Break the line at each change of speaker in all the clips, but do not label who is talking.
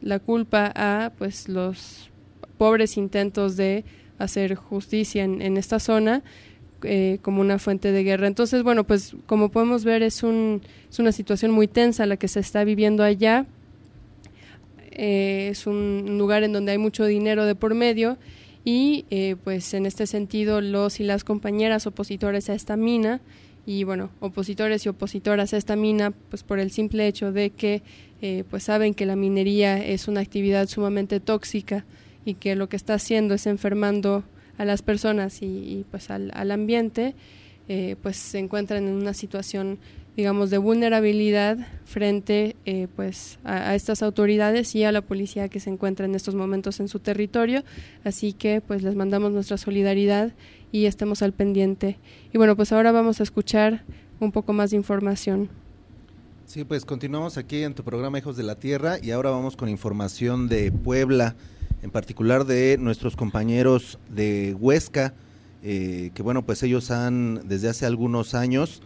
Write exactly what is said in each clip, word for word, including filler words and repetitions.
la culpa a pues los pobres intentos de hacer justicia en, en esta zona eh, como una fuente de guerra. Entonces, bueno, pues como podemos ver es, un, es una situación muy tensa la que se está viviendo allá. Eh, es un lugar en donde hay mucho dinero de por medio y eh, pues en este sentido los y las compañeras opositores a esta mina y bueno, opositores y opositoras a esta mina, pues por el simple hecho de que eh, pues saben que la minería es una actividad sumamente tóxica y que lo que está haciendo es enfermando a las personas y, y pues al, al ambiente, eh, pues se encuentran en una situación, digamos, de vulnerabilidad frente eh, pues a, a estas autoridades y a la policía que se encuentra en estos momentos en su territorio, así que pues les mandamos nuestra solidaridad y estemos al pendiente. Y bueno, pues ahora vamos a escuchar un poco más de información.
Sí, pues continuamos aquí en tu programa Hijos de la Tierra y ahora vamos con información de Puebla, en particular de nuestros compañeros de Huesca, eh, que bueno, pues ellos han desde hace algunos años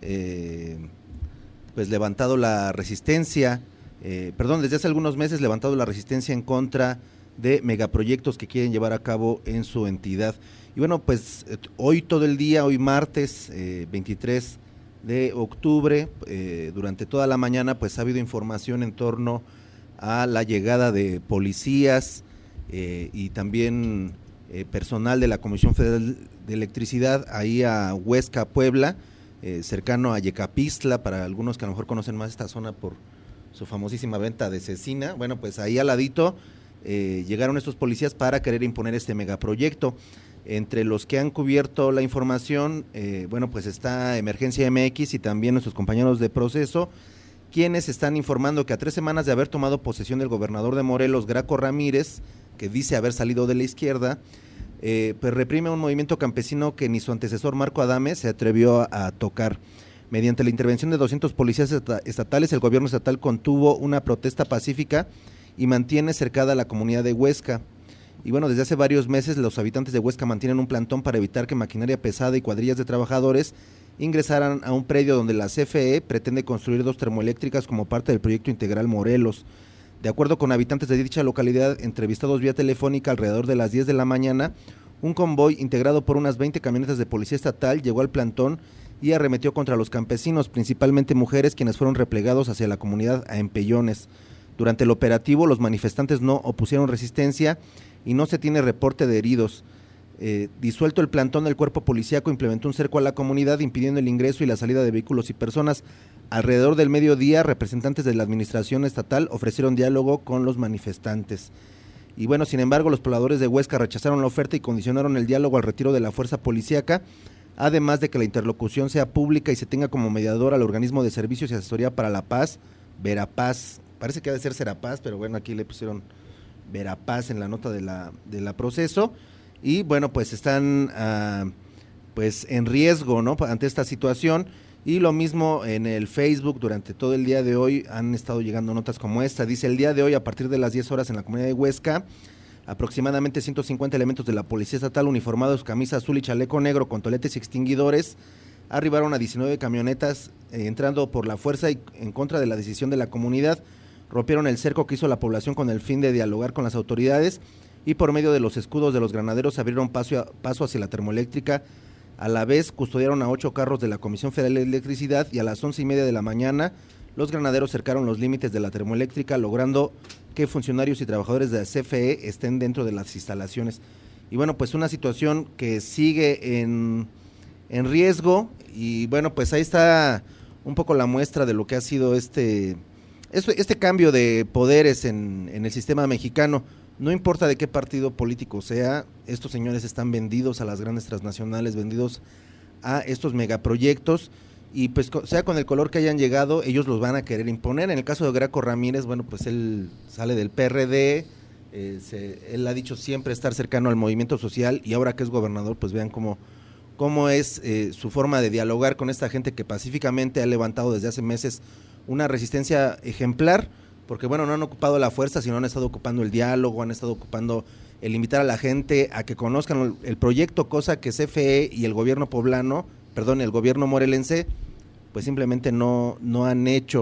eh, pues levantado la resistencia, eh, perdón, desde hace algunos meses levantado la resistencia en contra de megaproyectos que quieren llevar a cabo en su entidad. Y bueno, pues hoy todo el día, hoy martes eh, veintitrés de octubre, eh, durante toda la mañana, pues ha habido información en torno a la llegada de policías eh, y también eh, personal de la Comisión Federal de Electricidad ahí a Huesca, Puebla, eh, cercano a Yecapistla, para algunos que a lo mejor conocen más esta zona por su famosísima venta de cecina. Bueno, pues ahí al ladito eh, llegaron estos policías para querer imponer este megaproyecto. Entre los que han cubierto la información, eh, bueno, pues está Emergencia M X y también nuestros compañeros de Proceso, quienes están informando que a tres semanas de haber tomado posesión del gobernador de Morelos, Graco Ramírez, que dice haber salido de la izquierda, eh, pues reprime un movimiento campesino que ni su antecesor Marco Adame se atrevió a, a tocar. Mediante la intervención de doscientos policías estatales, el gobierno estatal contuvo una protesta pacífica y mantiene cercada a la comunidad de Huesca. Y bueno, desde hace varios meses los habitantes de Huesca mantienen un plantón para evitar que maquinaria pesada y cuadrillas de trabajadores ingresaran a un predio donde la C F E pretende construir dos termoeléctricas como parte del proyecto integral Morelos. De acuerdo con habitantes de dicha localidad entrevistados vía telefónica alrededor de las diez de la mañana, un convoy integrado por unas veinte camionetas de policía estatal llegó al plantón y arremetió contra los campesinos, principalmente mujeres, quienes fueron replegados hacia la comunidad a empellones. Durante el operativo, los manifestantes no opusieron resistencia y no se tiene reporte de heridos. Eh, disuelto el plantón, del cuerpo policíaco implementó un cerco a la comunidad, impidiendo el ingreso y la salida de vehículos y personas. Alrededor del mediodía, representantes de la administración estatal ofrecieron diálogo con los manifestantes. Y bueno, sin embargo, los pobladores de Huesca rechazaron la oferta y condicionaron el diálogo al retiro de la fuerza policíaca, además de que la interlocución sea pública y se tenga como mediador al organismo de servicios y asesoría para la paz, Verapaz. Parece que ha de ser Serapaz, pero bueno, aquí le pusieron Verapaz en la nota de la de la Proceso. Y bueno, pues están uh, pues en riesgo, ¿no?, ante esta situación. Y lo mismo en el Facebook, durante todo el día de hoy han estado llegando notas como esta. Dice: el día de hoy, a partir de las diez horas en la comunidad de Huesca, aproximadamente ciento cincuenta elementos de la Policía Estatal uniformados, camisa azul y chaleco negro con toletes y extinguidores, arribaron a diecinueve camionetas eh, entrando por la fuerza y en contra de la decisión de la comunidad. Rompieron el cerco que hizo la población con el fin de dialogar con las autoridades y por medio de los escudos de los granaderos abrieron paso, a, paso hacia la termoeléctrica. A la vez custodiaron a ocho carros de la Comisión Federal de Electricidad y a las once y media de la mañana los granaderos cercaron los límites de la termoeléctrica, logrando que funcionarios y trabajadores de la C F E estén dentro de las instalaciones. Y bueno, pues una situación que sigue en, en riesgo y bueno, pues ahí está un poco la muestra de lo que ha sido este, este, este cambio de poderes en, en el sistema mexicano. No importa de qué partido político sea, estos señores están vendidos a las grandes transnacionales, vendidos a estos megaproyectos y pues sea con el color que hayan llegado, ellos los van a querer imponer. En el caso de Graco Ramírez, bueno, pues él sale del P R D, eh, se, él ha dicho siempre estar cercano al movimiento social y ahora que es gobernador, pues vean cómo, cómo es eh, su forma de dialogar con esta gente que pacíficamente ha levantado desde hace meses una resistencia ejemplar. Porque bueno, no han ocupado la fuerza, sino han estado ocupando el diálogo, han estado ocupando el invitar a la gente a que conozcan el proyecto, cosa que C F E y el gobierno poblano, perdón, el gobierno morelense, pues simplemente no, no han hecho.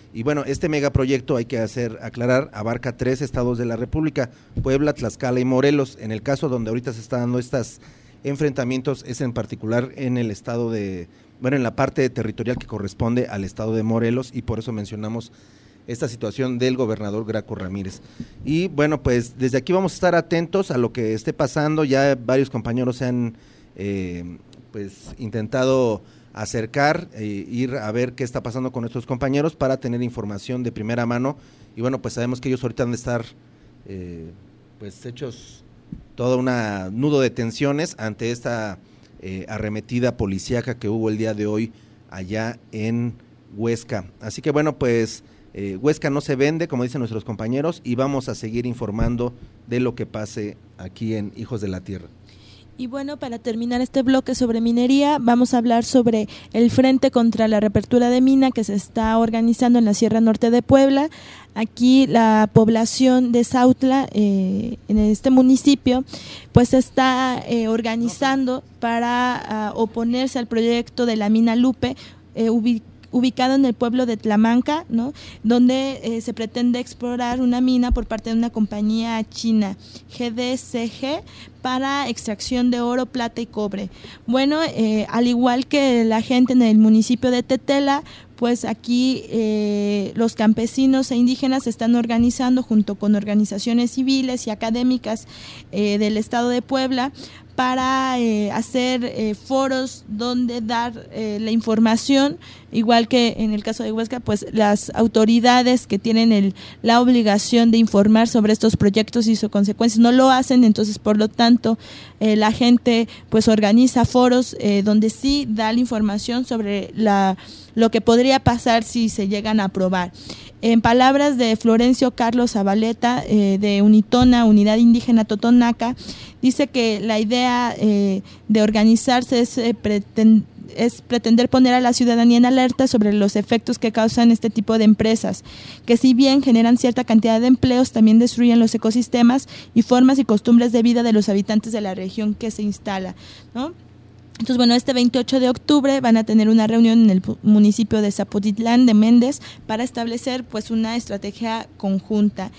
Y bueno, este megaproyecto, hay que hacer aclarar, abarca tres estados de la República, Puebla, Tlaxcala y Morelos. En el caso donde ahorita se están dando estos enfrentamientos es en particular en el estado de, bueno, en la parte territorial que corresponde al estado de Morelos, y por eso mencionamos esta situación del gobernador Graco Ramírez. Y bueno, pues desde aquí vamos a estar atentos a lo que esté pasando. Ya varios compañeros se han eh, pues intentado acercar, eh, ir a ver qué está pasando con nuestros compañeros para tener información de primera mano. Y bueno, pues sabemos que ellos ahorita han de estar eh, pues hechos todo un nudo de tensiones ante esta eh, arremetida policíaca que hubo el día de hoy allá en Huesca. Así que bueno, pues eh, Huesca no se vende, como dicen nuestros compañeros, y vamos a seguir informando de lo que pase aquí en Hijos de la Tierra.
Y bueno, para terminar este bloque sobre minería, vamos a hablar sobre el Frente contra la Reapertura de Mina que se está organizando en la Sierra Norte de Puebla. Aquí la población de Sautla, eh, en este municipio, pues se está eh, organizando para uh, oponerse al proyecto de la mina Lupe, eh, ubicado ubicado en el pueblo de Tlamanca, ¿no?, donde eh, se pretende explorar una mina por parte de una compañía china, G D C G, para extracción de oro, plata y cobre. Bueno, eh, al igual que la gente en el municipio de Tetela, pues aquí eh, los campesinos e indígenas se están organizando junto con organizaciones civiles y académicas eh, del estado de Puebla para eh, hacer eh, foros donde dar eh, la información, igual que en el caso de Huesca, pues las autoridades que tienen el, la obligación de informar sobre estos proyectos y sus consecuencias no lo hacen. Entonces por lo tanto eh, la gente pues organiza foros eh, donde sí da la información sobre la lo que podría pasar si se llegan a aprobar. En palabras de Florencio Carlos Zabaleta, eh, de Unitona, Unidad Indígena Totonaca, dice que la idea eh, de organizarse es, eh, pretend, es pretender poner a la ciudadanía en alerta sobre los efectos que causan este tipo de empresas, que si bien generan cierta cantidad de empleos, también destruyen los ecosistemas y formas y costumbres de vida de los habitantes de la región que se instala, ¿no? Entonces, bueno, este veintiocho de octubre van a tener una reunión en el municipio de Zapotitlán de Méndez para establecer pues una estrategia conjunta.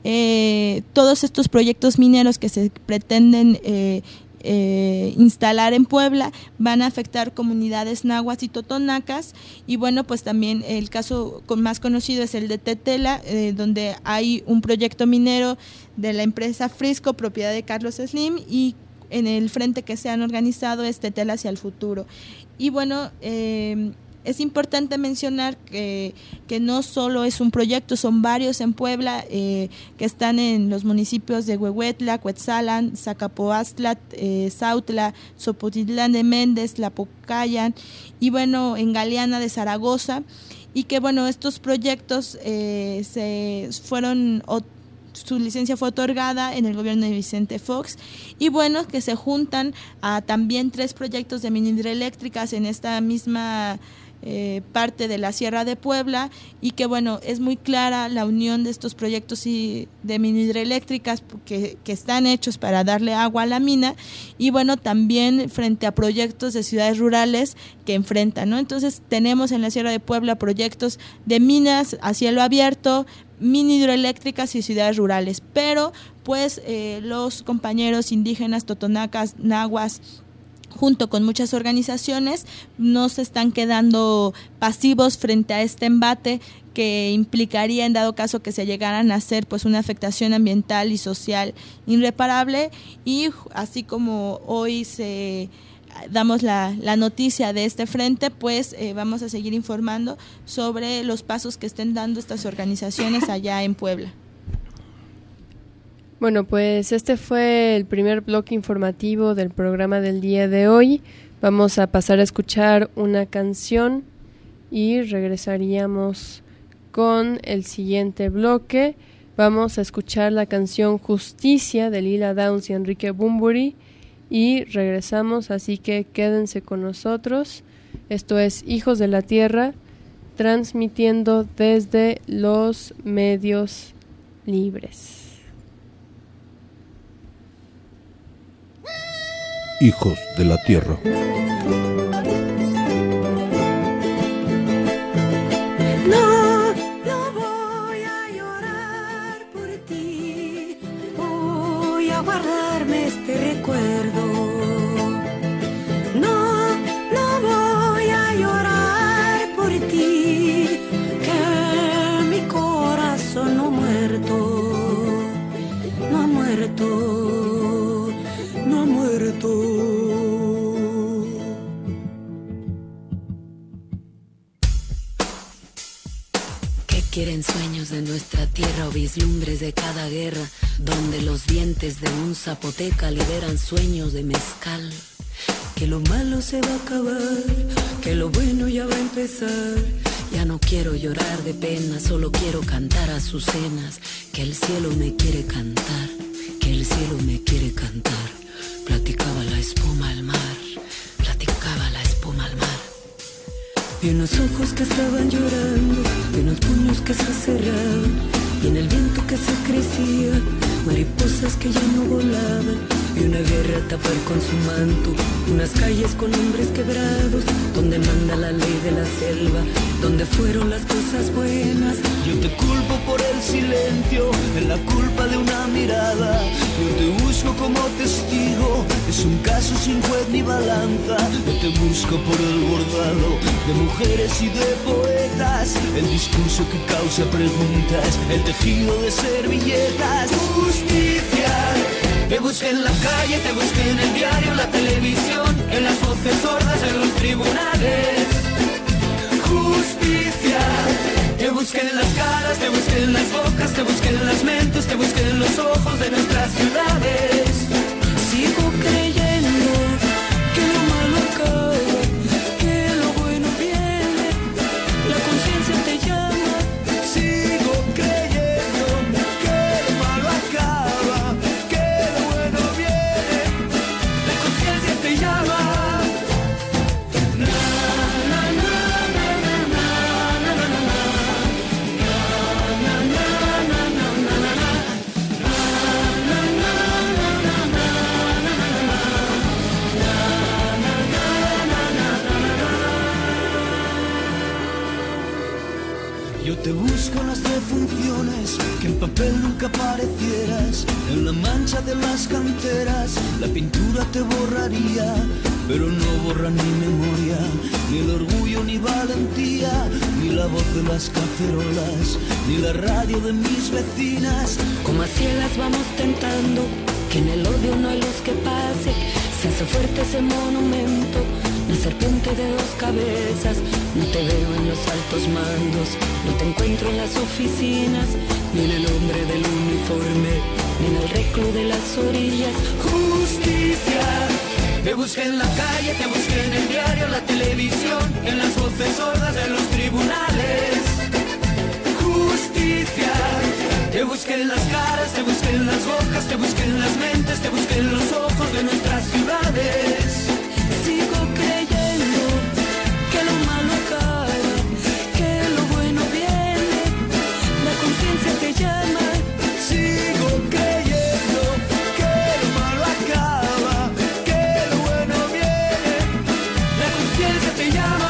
Eh, todos estos proyectos mineros que se pretenden eh, eh, instalar en Puebla van a afectar comunidades nahuas y totonacas, y bueno, pues también el caso con más conocido es el de Tetela, eh, donde hay un proyecto minero de la empresa Frisco, propiedad de Carlos Slim, y en el frente que se han organizado es Tetela hacia el futuro. Y bueno, eh, es importante mencionar que, que no solo es un proyecto, son varios en Puebla eh, que están en los municipios de Huehuetla, Cuetzalan, Zacapoaztla, eh, Sautla, Zapotitlán de Méndez, Tlapocayan y bueno, en Galeana de Zaragoza, y que bueno, estos proyectos eh, se fueron su licencia fue otorgada en el gobierno de Vicente Fox, y bueno, que se juntan a también tres proyectos de mini hidroeléctricas en esta misma eh, parte de la Sierra de Puebla, y que bueno, es muy clara la unión de estos proyectos y de mini hidroeléctricas que, que están hechos para darle agua a la mina, y bueno, también frente a proyectos de ciudades rurales que enfrentan, ¿no? Entonces tenemos en la Sierra de Puebla proyectos de minas a cielo abierto, mini hidroeléctricas y ciudades rurales, pero pues eh, los compañeros indígenas, totonacas, nahuas, junto con muchas organizaciones, no se están quedando pasivos frente a este embate que implicaría, en dado caso que se llegaran a hacer pues una afectación ambiental y social irreparable. Y así como hoy se damos la, la noticia de este frente, pues eh, vamos a seguir informando sobre los pasos que estén dando estas organizaciones allá en Puebla.
Bueno, pues este fue el primer bloque informativo del programa del día de hoy. Vamos a pasar a escuchar una canción y regresaríamos con el siguiente bloque. Vamos a escuchar la canción Justicia de Lila Downs y Enrique Bunbury y regresamos, así que quédense con nosotros. Esto es Hijos de la Tierra, transmitiendo desde los medios libres.
Hijos de la Tierra.
La, guardarme este recuerdo. No, no voy a llorar por ti, que mi corazón no ha muerto, no ha muerto, no ha muerto.
Quieren sueños de nuestra tierra o vislumbres de cada guerra, donde los dientes de un zapoteca liberan sueños de mezcal. Que lo malo se va a acabar, que lo bueno ya va a empezar. Ya no quiero llorar de pena, solo quiero cantar azucenas. Que el cielo me quiere cantar, que el cielo me quiere cantar. Platicaba la espuma al mar, platicaba la espuma al mar. Vi unos ojos que estaban llorando, vi unos puños que se cerraban, y en el viento que se crecía, mariposas que ya no volaban. Vi una guerra tapar con su manto, unas calles con hombres quebrados, donde manda la ley de la selva, donde fueron las cosas buenas.
Yo te culpo por el silencio, en la culpa de una mirada. Yo te busco como testigo, es un caso sin juez ni balanza. Yo te busco por el bordado de mujeres y de poetas, el discurso que causa preguntas, el tejido de servilletas. Justicia, te busqué en la calle, te busqué en el diario, en la televisión, en las voces sordas, en los tribunales. Justicia, te busqué en las caras, te busqué en las bocas, te busqué en las mentes, te busqué en los ojos de nuestras ciudades.
Sigo creyendo que lo malo acaba, que lo bueno viene, la conciencia te llama.
Sigo creyendo que lo malo acaba, que lo bueno viene,
la conciencia te llama.
Yo te busco en las defunciones, que en papel nunca aparecieras, en la mancha de las canteras, la pintura te borraría, pero no borra ni memoria, ni el orgullo ni valentía, ni la voz de las cacerolas, ni la radio de mis vecinas.
Como a ciegas vamos tentando, que en el odio no hay luz que pase, se hace fuerte ese monumento, la serpiente de dos cabezas. No te veo en los altos mandos, no te encuentro en las oficinas, ni en el hombre del uniforme, ni en el reclo de las orillas.
Justicia, te busqué en la calle, te busqué en el diario, en la televisión, en las voces sordas de los tribunales. Justicia, te busqué en las caras, te busqué en las bocas, te busqué en las mentes, te busqué en los ojos de nuestras ciudades. Sigo creyendo que lo malo acaba, que lo bueno viene, la conciencia te llama.
Sigo creyendo que lo malo acaba, que lo bueno viene,
la conciencia te llama.